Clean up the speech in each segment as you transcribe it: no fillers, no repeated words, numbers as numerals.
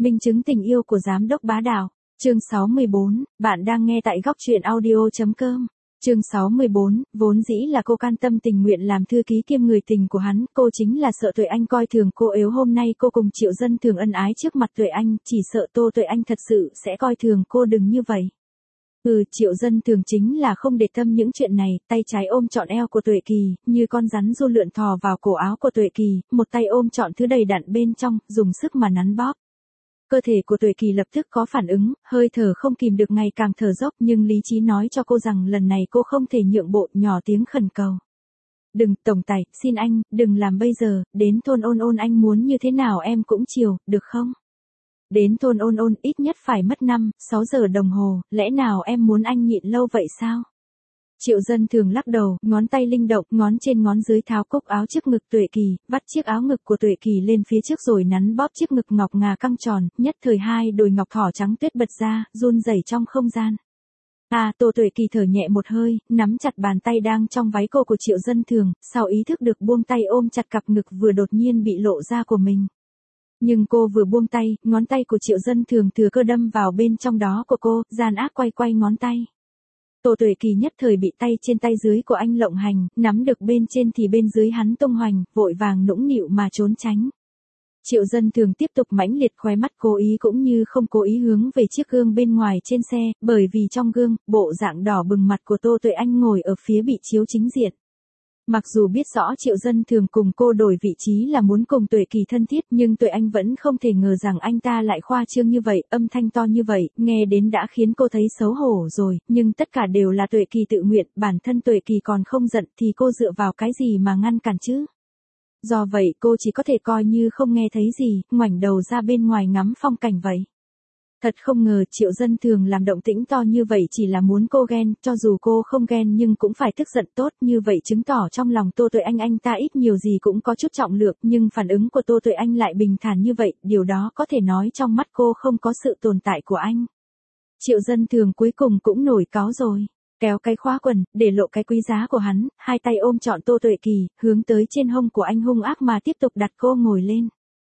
Minh chứng tình yêu của giám đốc bá đạo. Chương 64, bạn đang nghe tại góc truyện audio.com. Chương 64, vốn dĩ là cô can tâm tình nguyện làm thư ký kiêm người tình của hắn, cô chính là sợ Tuệ Anh coi thường cô yếu. Hôm nay cô cùng Triệu Dân Thường ân ái trước mặt Tuệ Anh, chỉ sợ Tuệ Anh thật sự sẽ coi thường cô. Đừng như vậy. Triệu Dân Thường chính là không để tâm những chuyện này, tay trái ôm trọn eo của Tuệ Kỳ, như con rắn ru lượn thò vào cổ áo của Tuệ Kỳ, một tay ôm trọn thứ đầy đặn bên trong, dùng sức mà nắn bóp. Cơ thể của Tuệ Kỳ lập tức có phản ứng, hơi thở không kìm được ngày càng thở dốc, nhưng lý trí nói cho cô rằng lần này cô không thể nhượng bộ, nhỏ tiếng khẩn cầu. Đừng, tổng tài, xin anh, đừng làm bây giờ, đến thôn Ôn Ôn anh muốn như thế nào em cũng chiều, được không? Đến thôn Ôn Ôn ít nhất phải mất 5-6 giờ đồng hồ, lẽ nào em muốn anh nhịn lâu vậy sao? Triệu Dân Thường lắc đầu, ngón tay linh động, ngón trên ngón dưới tháo cúc áo trước ngực Tuệ Kỳ, vắt chiếc áo ngực của Tuệ Kỳ lên phía trước rồi nắn bóp chiếc ngực ngọc ngà căng tròn, nhất thời hai đồi ngọc thỏ trắng tuyết bật ra, run rẩy trong không gian. Tuệ Kỳ thở nhẹ một hơi, nắm chặt bàn tay đang trong váy cô của Triệu Dân Thường, sau ý thức được buông tay ôm chặt cặp ngực vừa đột nhiên bị lộ ra của mình. Nhưng cô vừa buông tay, ngón tay của Triệu Dân Thường thừa cơ đâm vào bên trong đó của cô, gian ác quay ngón tay. Tuệ Kỳ nhất thời bị tay trên tay dưới của anh lộng hành, nắm được bên trên thì bên dưới hắn tung hoành, vội vàng nũng nịu mà trốn tránh. Triệu Dân Thường tiếp tục mãnh liệt, khóe mắt cố ý cũng như không cố ý hướng về chiếc gương bên ngoài trên xe, bởi vì trong gương, bộ dạng đỏ bừng mặt của Tuệ Anh ngồi ở phía bị chiếu chính diện. Mặc dù biết rõ Triệu Dân Thường cùng cô đổi vị trí là muốn cùng Tuệ Kỳ thân thiết, nhưng Tuệ Anh vẫn không thể ngờ rằng anh ta lại khoa trương như vậy, âm thanh to như vậy, nghe đến đã khiến cô thấy xấu hổ rồi, nhưng tất cả đều là Tuệ Kỳ tự nguyện, bản thân Tuệ Kỳ còn không giận thì cô dựa vào cái gì mà ngăn cản chứ? Do vậy cô chỉ có thể coi như không nghe thấy gì, ngoảnh đầu ra bên ngoài ngắm phong cảnh vậy. Thật không ngờ Triệu Dân Thường làm động tĩnh to như vậy chỉ là muốn cô ghen, cho dù cô không ghen nhưng cũng phải tức giận tốt, như vậy chứng tỏ trong lòng Tuệ Anh ta ít nhiều gì cũng có chút trọng lượng, nhưng phản ứng của Tuệ Anh lại bình thản như vậy, điều đó có thể nói trong mắt cô không có sự tồn tại của anh. Triệu Dân Thường cuối cùng cũng nổi cáu rồi, kéo cái khóa quần, để lộ cái quý giá của hắn, hai tay ôm trọn Tuệ Kỳ, hướng tới trên hông của anh hung ác mà tiếp tục đặt cô ngồi lên.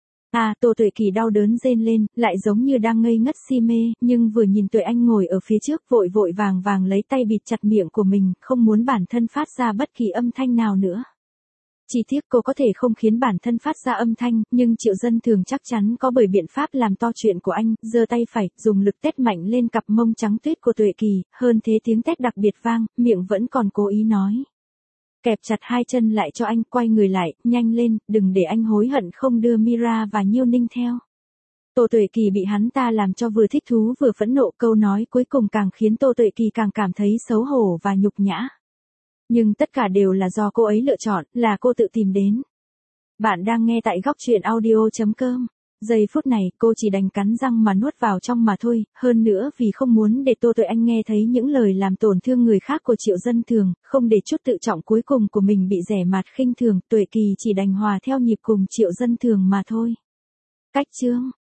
Tuệ Kỳ đau đớn rên lên, lại giống như đang ngây ngất si mê, nhưng vừa nhìn Tuệ Anh ngồi ở phía trước vội vàng lấy tay bịt chặt miệng của mình, không muốn bản thân phát ra bất kỳ âm thanh nào nữa. Chỉ tiếc cô có thể không khiến bản thân phát ra âm thanh, nhưng Triệu Dân Thường chắc chắn có bởi biện pháp làm to chuyện của anh, giơ tay phải, dùng lực tét mạnh lên cặp mông trắng tuyết của Tuệ Kỳ, hơn thế tiếng tét đặc biệt vang, miệng vẫn còn cố ý nói. Kẹp chặt hai chân lại cho anh, quay người lại, nhanh lên, đừng để anh hối hận không đưa Mira và Nhiêu Ninh theo. Tuệ Kỳ bị hắn ta làm cho vừa thích thú vừa phẫn nộ, câu nói cuối cùng càng khiến Tuệ Kỳ càng cảm thấy xấu hổ và nhục nhã. Nhưng tất cả đều là do cô ấy lựa chọn, là cô tự tìm đến. Bạn đang nghe tại góc truyện audio.com. Giây phút này, cô chỉ đành cắn răng mà nuốt vào trong mà thôi, hơn nữa vì không muốn để Tuệ Anh nghe thấy những lời làm tổn thương người khác của Triệu Dân Thường, không để chút tự trọng cuối cùng của mình bị rẻ mạt khinh thường, Tuệ Kỳ chỉ đành hòa theo nhịp cùng Triệu Dân Thường mà thôi. Cách chương